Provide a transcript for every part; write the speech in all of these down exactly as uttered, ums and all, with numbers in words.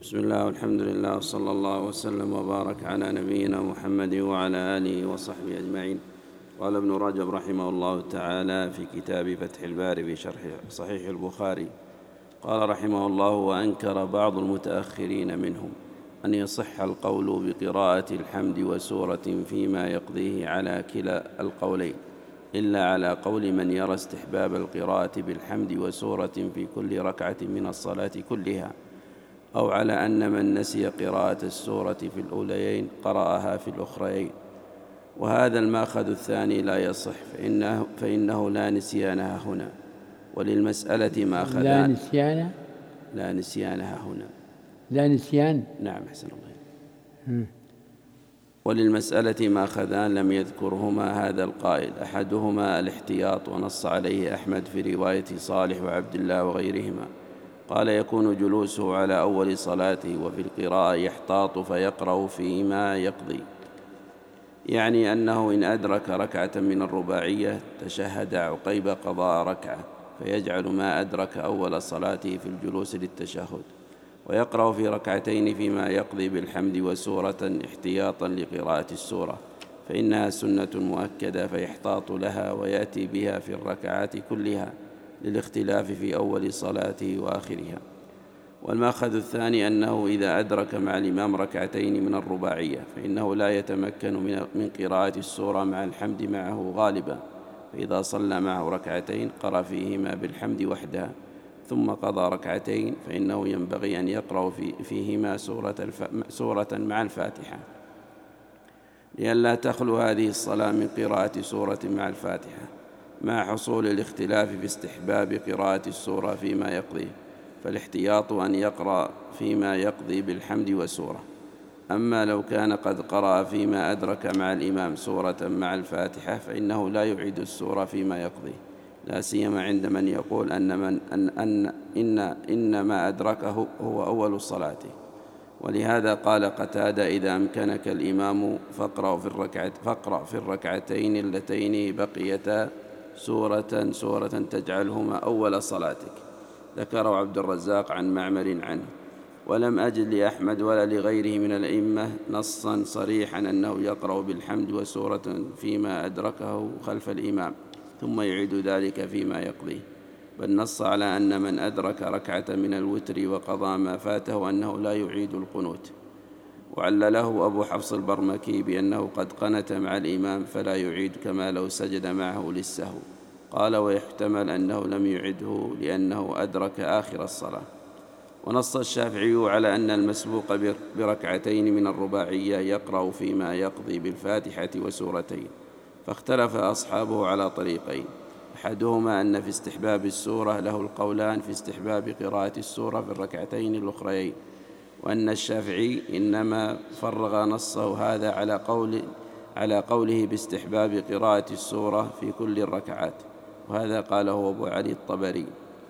بسم الله والحمد لله وصلى الله وسلم وبارك على نبينا محمد وعلى آله وصحبه أجمعين. قال ابن رجب رحمه الله تعالى في كتاب فتح الباري في شرح صحيح البخاري، قال رحمه الله: وأنكر بعض المتأخرين منهم أن يصح القول بقراءة الحمد وسورة فيما يقضيه على كلا القولين، إلا على قول من يرى استحباب القراءة بالحمد وسورة في كل ركعة من الصلاة كلها، أو على أن من نسي قراءة السورة في الأوليين قرأها في الأخريين. وهذا الماخذ الثاني لا يصح، فإنه, فإنه لا نسيانها هنا، وللمسألة ماخذان. لا نسيان لا نسيانها هنا لا نسيان نعم أحسن الله. وللمسألة ماخذان لم يذكرهما هذا القائل، أحدهما الاحتياط، ونص عليه أحمد في رواية صالح وعبد الله وغيرهما، قال: يكون جلوسه على أول صلاته وفي القراءة يحتاط فيقرأ فيما يقضي، يعني أنه إن أدرك ركعة من الرباعية تشهد عقيب قضاء ركعة، فيجعل ما أدرك أول صلاته في الجلوس للتشهد، ويقرأ في ركعتين فيما يقضي بالحمد وسورة احتياطا لقراءة السورة، فإنها سنة مؤكدة، فيحتاط لها ويأتي بها في الركعات كلها للاختلاف في أول صلاته وآخرها. والماخذ الثاني أنه إذا أدرك مع الإمام ركعتين من الرباعية فإنه لا يتمكن من قراءة السورة مع الحمد معه غالبا، فإذا صلى معه ركعتين قرأ فيهما بالحمد وحدها ثم قضى ركعتين، فإنه ينبغي أن يقرأ في فيهما سورة, الف... سورة مع الفاتحة، لئلا تخلو هذه الصلاة من قراءة سورة مع الفاتحة، مع حصول الاختلاف في استحباب قراءة السورة فيما يقضي، فالاحتياط أن يقرأ فيما يقضي بالحمد وسورة. أما لو كان قد قرأ فيما أدرك مع الإمام سورة مع الفاتحة فإنه لا يعيد السورة فيما يقضي، لا سيما عند من يقول أن, من أن, أن إن, إن ما أدركه هو أول صلاته. ولهذا قال قتادة: إذا أمكنك الإمام فاقرأ في, الركعت فاقرأ في الركعتين اللتين بقيتا سورة سورة تجعلهما أول صلاتك. ذكره عبد الرزاق عن معمر عنه. ولم أجد لأحمد ولا لغيره من الأئمة نصا صريحا أنه يقرأ بالحمد وسورة فيما أدركه خلف الإمام ثم يعيد ذلك فيما يقضيه، بل نص على أن من أدرك ركعة من الوتر وقضى ما فاته أنه لا يعيد القنوت. وعلله أبو حفص البرمكي بأنه قد قنت مع الإمام فلا يعيد كما لو سجد معه للسهو. قال: ويحتمل أنه لم يعده لأنه أدرك آخر الصلاة. ونص الشافعي على أن المسبوق بركعتين من الرباعية يقرأ فيما يقضي بالفاتحة وسورتين، فاختلف أصحابه على طريقين: أحدهما أن في استحباب السورة له القولان في استحباب قراءة السورة في الركعتين الأخريين، وأن الشافعي إنما فرغ نصه هذا على قول على قوله باستحباب قراءة السورة في كل الركعات، وهذا قاله أبو علي الطبري.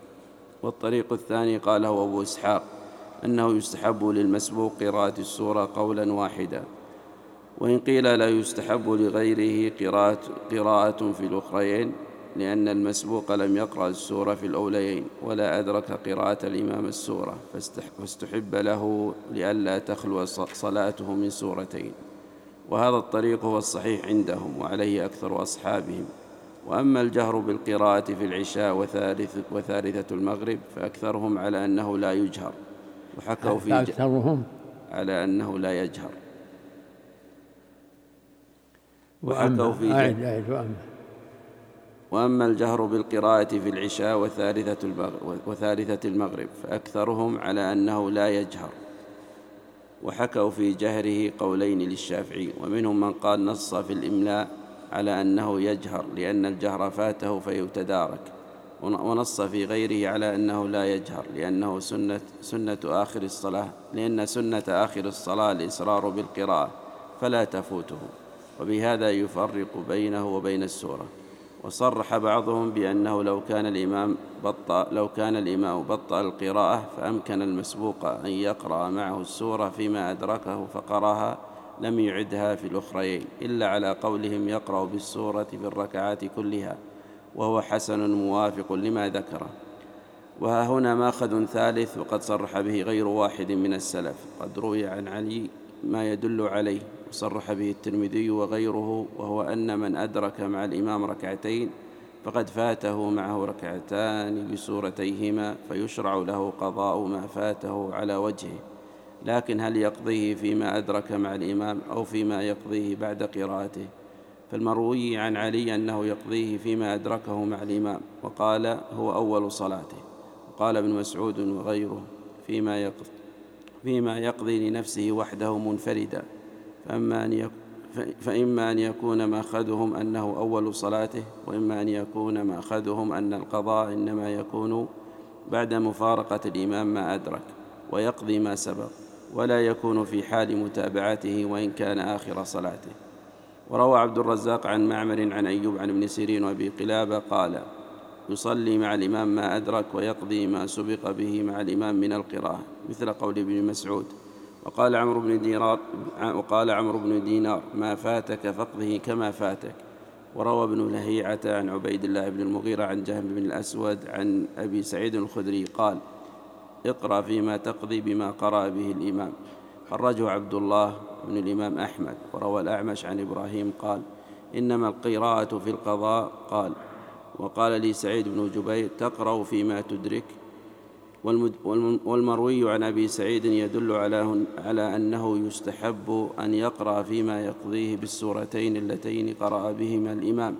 والطريق الثاني قاله أبو إسحاق أنه يستحب للمسبوق قراءة السورة قولا واحدا، وإن قيل لا يستحب لغيره قراءة, قراءة في الأخرين، لأن المسبوق لم يقرأ السورة في الأوليين ولا أدرك قراءة الإمام السورة، فاستحب له لئلا تخلو صلاته من سورتين. وهذا الطريق هو الصحيح عندهم وعليه أكثر أصحابهم. وأما الجهر بالقراءة في العشاء وثالث وثالثة المغرب فأكثرهم على أنه لا يجهر، وحكوا في أكثرهم على أنه لا يجهر، وحكوا في أعد أعد وأما وأما الجهر بالقراءة في العشاء وثالثة المغرب, وثالثة المغرب فأكثرهم على أنه لا يجهر، وحكوا في جهره قولين للشافعي، ومنهم من قال نص في الإملاء على أنه يجهر لأن الجهر فاته فيتدارك، ونص في غيره على أنه لا يجهر لأنه سنة, سنة آخر الصلاة لأن سنة آخر الصلاة الإسرار بالقراءة فلا تفوته، وبهذا يفرق بينه وبين السورة. وصرح بعضهم بأنه لو كان الإمام بطأ لو كان الإمام بطأ القراءة فأمكن المسبوق أن يقرأ معه السورة فيما أدركه فقرأها لم يعدها في الأخرين، إلا على قولهم يقرأ بالسورة في الركعات كلها، وهو حسن موافق لما ذكره. وها هنا ماخذ ثالث وقد صرح به غير واحد من السلف. قد روي عن علي ما يدل عليه وصرح به الترمذي وغيره، وهو أن من أدرك مع الإمام ركعتين فقد فاته معه ركعتان بسورتيهما، فيشرع له قضاء ما فاته على وجهه، لكن هل يقضيه فيما أدرك مع الإمام أو فيما يقضيه بعد قراءته؟ فالمروي عن علي أنه يقضيه فيما أدركه مع الإمام، وقال هو أول صلاته. وقال ابن مسعود وغيره فيما يقضي, فيما يقضي لنفسه وحده منفردا، فأما أن يكون فإما أن يكون ماخذهم أنه أول صلاته، وإما أن يكون ماخذهم أن القضاء إنما يكون بعد مفارقة الإمام ما أدرك، ويقضي ما سبق، ولا يكون في حال متابعته وإن كان آخر صلاته. وروى عبد الرزاق عن معمر عن أيوب عن ابن سيرين وأبي قلابة قال: يصلي مع الإمام ما أدرك ويقضي ما سبق به مع الإمام من القراءة، مثل قول ابن مسعود. وقال عمرو بن دينار وقال عمرو بن دينار: ما فاتك فاقضه كما فاتك. وروى ابن لهيعة عن عبيد الله بن المغيرة عن جهم بن الأسود عن أبي سعيد الخدري قال: اقرأ فيما تقضي بما قرأ به الإمام. خرجه عبد الله بن الإمام أحمد. وروى الأعمش عن إبراهيم قال: إنما القراءة في القضاء. قال: وقال لي سعيد بن جبير: تقرأ فيما تدرك. والمروي عن أبي سعيد يدل على أنه يستحب أن يقرأ فيما يقضيه بالسورتين اللتين قرأ بهما الإمام،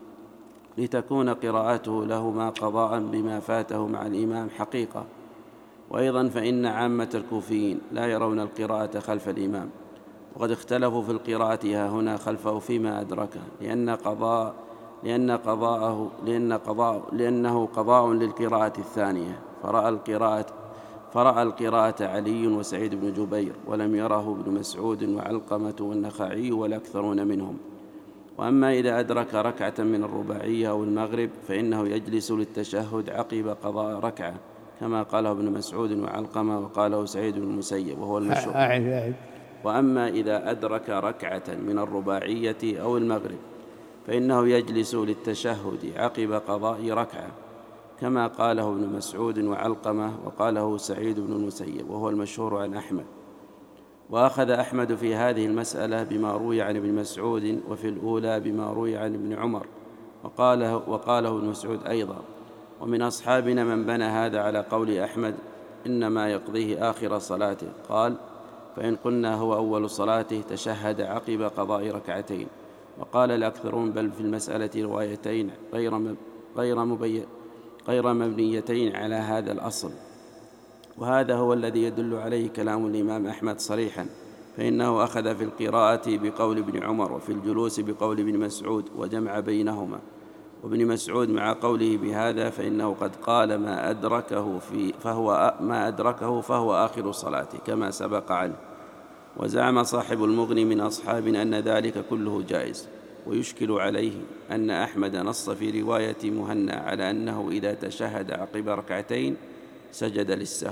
لتكون قراءته لهما قضاء بما فاته مع الإمام حقيقة. وأيضا فإن عامة الكوفيين لا يرون القراءة خلف الإمام، وقد اختلفوا في القراءة ها هنا خلفه فيما أدركه، لأن قضاء لأن قضاءه لأن قضاء لأنه قضاء للقراءة الثانية، فرأى القراءة فرأى القراءة علي وسعيد بن جبير، ولم يره ابن مسعود وعلقمة والنخعي والأكثرون منهم. وأما إذا أدرك ركعة من الرباعية أو المغرب فإنه يجلس للتشهد عقب قضاء ركعة، كما قاله ابن مسعود وعلقمة وقاله سعيد بن المسيب وهو المشهور. وأما إذا أدرك ركعة من الرباعية أو المغرب فإنه يجلس للتشهد عقب قضاء ركعة، كما قاله ابن مسعود وعلقمة وقاله سعيد بن المسيب وهو المشهور عن أحمد. وأخذ أحمد في هذه المسألة بما روي عن ابن مسعود، وفي الأولى بما روي عن ابن عمر، وقاله, وقاله ابن مسعود أيضا. ومن أصحابنا من بنى هذا على قول أحمد إنما يقضيه آخر صلاته. قال: فإن قلنا هو أول صلاته تشهد عقب قضاء ركعتين. وقال الأكثرون بل في المسألة روايتين غير غير مبين غير مبنيتين على هذا الأصل، وهذا هو الذي يدل عليه كلام الإمام أحمد صريحا، فإنه أخذ في القراءة بقول ابن عمر، وفي الجلوس بقول ابن مسعود، وجمع بينهما. وابن مسعود مع قوله بهذا فإنه قد قال ما أدركه في فهو ما أدركه فهو آخر صلاته كما سبق عنه. وزعم صاحب المغني من أصحابنا أن ذلك كله جائز. ويشكل عليه أن أحمد نص في رواية مهنا على أنه إذا تشهد عقب ركعتين سجد للسهو.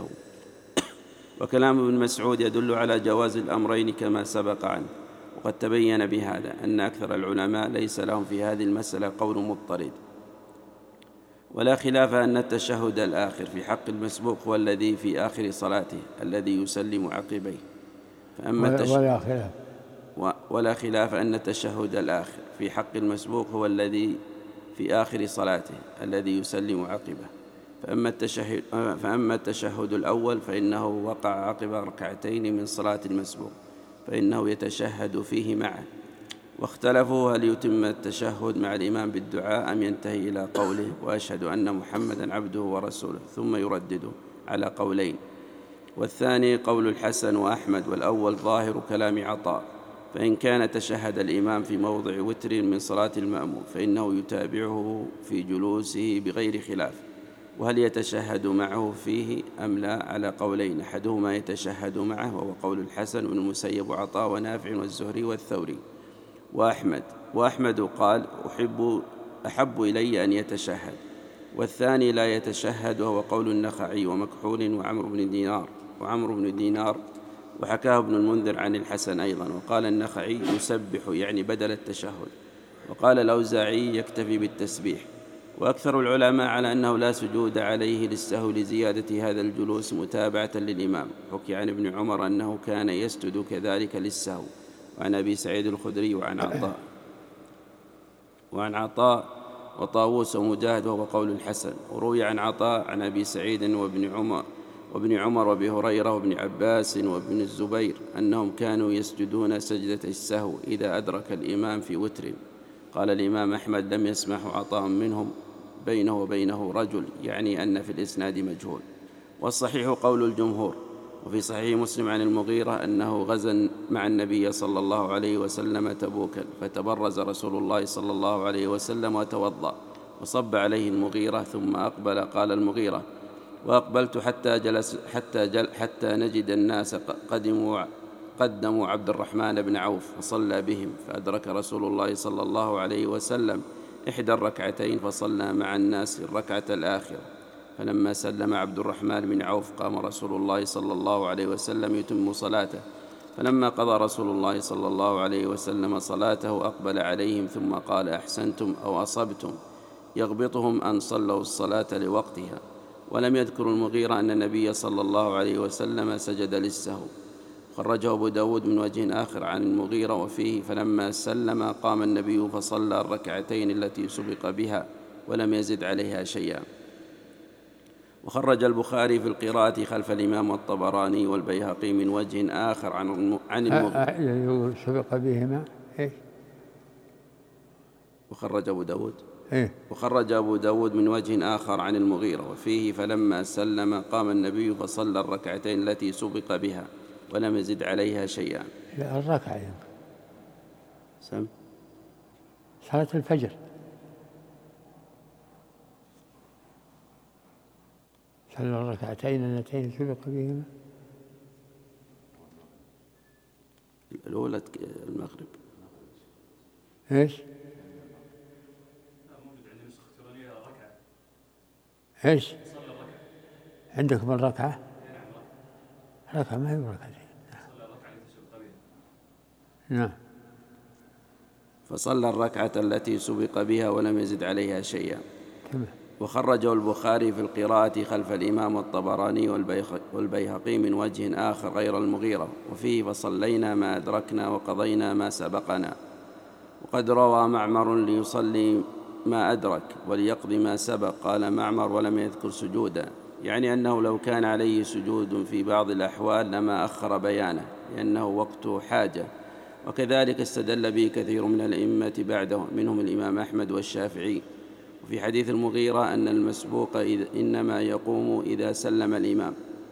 وكلام ابن مسعود يدل على جواز الأمرين كما سبق عنه. وقد تبين بهذا أن أكثر العلماء ليس لهم في هذه المسألة قول مضطرد. ولا خلاف أن التشهد الآخر في حق المسبوق هو الذي في آخر صلاته الذي يسلم عقبيه. فأما ولا خلاف ولا خلاف أن التشهد الآخر في حق المسبوق هو الذي في آخر صلاته الذي يسلم عقبه. فأما التشهد, فأما التشهد الأول فإنه وقع عقب ركعتين من صلاة المسبوق، فإنه يتشهد فيه معه. واختلفوا هل يتم التشهد مع الإمام بالدعاء أم ينتهي إلى قوله وأشهد أن محمدا عبده ورسوله ثم يردده، على قولين. والثاني قول الحسن وأحمد، والأول ظاهر كلام عطاء. فإن كان تشهد الإمام في موضع وتر من صلاة المأموم فإنه يتابعه في جلوسه بغير خلاف. وهل يتشهد معه فيه أم لا، على قولين، أحدهما يتشهد معه وهو قول الحسن وابن المسيب وعطاء ونافع والزهري والثوري وأحمد. وأحمد قال أحب, أحب إلي أن يتشهد. والثاني لا يتشهد وهو قول النخعي ومكحول وعمرو بن دينار وعمرو بن دينار وحكاه ابن المنذر عن الحسن أيضا. وقال النخعي يسبح يعني بدل التشهد. وقال الأوزاعي يكتفي بالتسبيح. وأكثر العلماء على أنه لا سجود عليه للسهو لزيادة هذا الجلوس متابعة للإمام. حكي عن ابن عمر أنه كان يسجد كذلك للسهو، وعن أبي سعيد الخدري وعن عطاء وعن عطاء وطاووس ومجاهد وهو قول الحسن. وروي عن عطاء عن أبي سعيد وابن عمر وابن عمر وابي هريرة وابن عباس وابن الزبير أنهم كانوا يسجدون سجدة السهو إذا أدرك الإمام في وتر. قال الإمام أحمد لم يسمح عطاء منهم بينه وبينه رجل، يعني أن في الإسناد مجهول. والصحيح قول الجمهور. وفي صحيح مسلم عن المغيرة أنه غزا مع النبي صلى الله عليه وسلم تبوكا، فتبرز رسول الله صلى الله عليه وسلم وتوضأ وصب عليه المغيرة ثم أقبل. قال المغيرة: وأقبلت حتى جلس حتى جل حتى نجد الناس قدموا قدموا عبد الرحمن بن عوف فصلى بهم، فأدرك رسول الله صلى الله عليه وسلم إحدى الركعتين فصلى مع الناس الركعة الآخرة. فلما سلم عبد الرحمن بن عوف قام رسول الله صلى الله عليه وسلم يتم صلاته، فلما قضى رسول الله صلى الله عليه وسلم صلاته أقبل عليهم ثم قال: أحسنتم أو أصبتم، يغبطهم أن صلوا الصلاة لوقتها. ولم يذكر المغيرة أن النبي صلى الله عليه وسلم سجد للسهو. خرجه أبو داود من وجه آخر عن المغيرة وفيه: فلما سلم قام النبي فصلى الركعتين التي سبق بها ولم يزد عليها شيئا. وخرج البخاري في القراءة خلف الإمام والطبراني والبيهقي من وجه آخر عن عن المغيرة. سبق بهما إيه؟ وخرج أبو داود إيه؟ وخرج أبو داود من وجه آخر عن المغيرة وفيه: فلما سلم قام النبي فصلى الركعتين التي سبق بها ولم يزد عليها شيئا. لا، الركعة سم صلاة الفجر، صلى الركعتين اللتين سبق بهما. الأولى المغرب. إيش؟ إيش؟ عندكم الركعة؟ ركعة ما هي ركعتين. نعم. فصلى الركعة التي سبق بها ولم يزد عليها شيئا. تمام. وخرجه البخاري في القراءة خلف الإمام والطبراني والبيهقي من وجه آخر غير المغيرة وفيه: فصلينا ما أدركنا وقضينا ما سبقنا. وقد روى معمر: ليصلي ما أدرك وليقضي ما سبق. قال معمر: ولم يذكر سجودا، يعني أنه لو كان عليه سجود في بعض الأحوال لما أخر بيانه لأنه وقت حاجة. وكذلك استدل به كثير من الأئمة بعده منهم الإمام أحمد والشافعي. وفي حديث المغيرة أن المسبوق إنما يقوم إذا سلم الإمام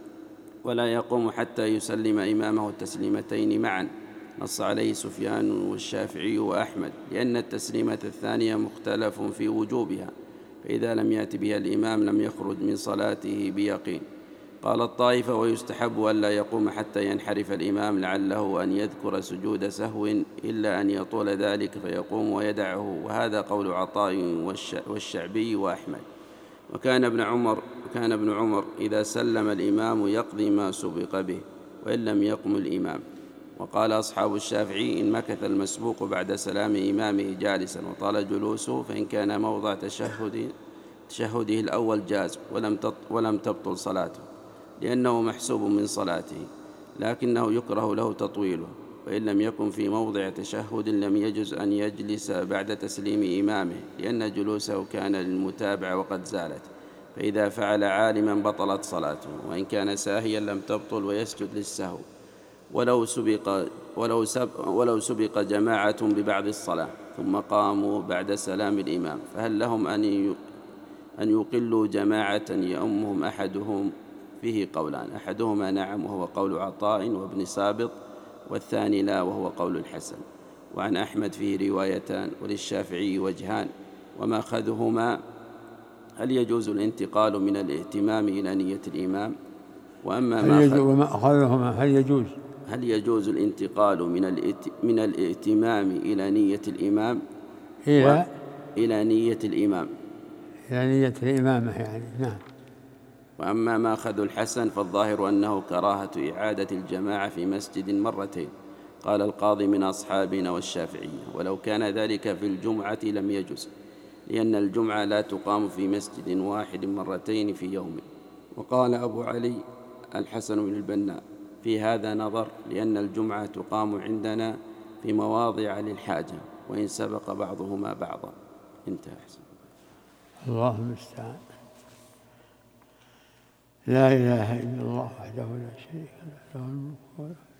ولا يقوم حتى يسلم إمامه التسليمتين معا، نص عليه سفيان والشافعي وأحمد، لأن التسليمة الثانية مختلف في وجوبها، فإذا لم يأت بها الإمام لم يخرج من صلاته بيقين. قال الطائفة: ويستحب ألا يقوم حتى ينحرف الإمام لعله أن يذكر سجود سهو إلا أن يطول ذلك فيقوم ويدعه، وهذا قول عطاء والشعبي وأحمد. وكان ابن عمر كان ابن عمر إذا سلم الإمام يقضي ما سبق به وإن لم يقم الإمام. وقال أصحاب الشافعي: إن مكث المسبوق بعد سلام إمامه جالسا وطال جلوسه فإن كان موضع تشهد تشهده الأول جاز ولم ولم تبطل صلاته، لأنه محسوب من صلاته، لكنه يكره له تطويله. وإن لم يكن في موضع تشهد لم يجز أن يجلس بعد تسليم إمامه، لأن جلوسه كان للمتابعة وقد زالت، فإذا فعل عالما بطلت صلاته، وإن كان ساهيا لم تبطل ويسجد للسهو. ولو سبق, ولو سبق, ولو سبق جماعة ببعض الصلاة ثم قاموا بعد سلام الإمام فهل لهم أن أن يقلوا جماعة يؤمهم أحدهم؟ فيه قولان: أحدهما نعم وهو قول عطاء وابن سابط، والثاني لا وهو قول الحسن. وعن أحمد فيه روايتان، وللشافعي وجهان، وما أخذهما: هل يجوز الانتقال من الائتمام إلى نية الإمام؟ وأما ما أخذ وما أخذهما هل يجوز هل يجوز الانتقال من من الائتمام إلى نية الإمام إلى إلى نية الإمام إلى نية الإمامة يعني. نعم. وأما ما أخذ الحسن فالظاهر أنه كراهة إعادة الجماعة في مسجد مرتين. قال القاضي من أصحابنا والشافعية: ولو كان ذلك في الجمعة لم يجز، لأن الجمعة لا تقام في مسجد واحد مرتين في يوم. وقال أبو علي الحسن بن البناء في هذا نظر، لأن الجمعة تقام عندنا في مواضع للحاجة وإن سبق بعضهما بعضا. انتهى. أحسن. الله المستعان. لا إله إلا الله وحده لا شريك له، له الملك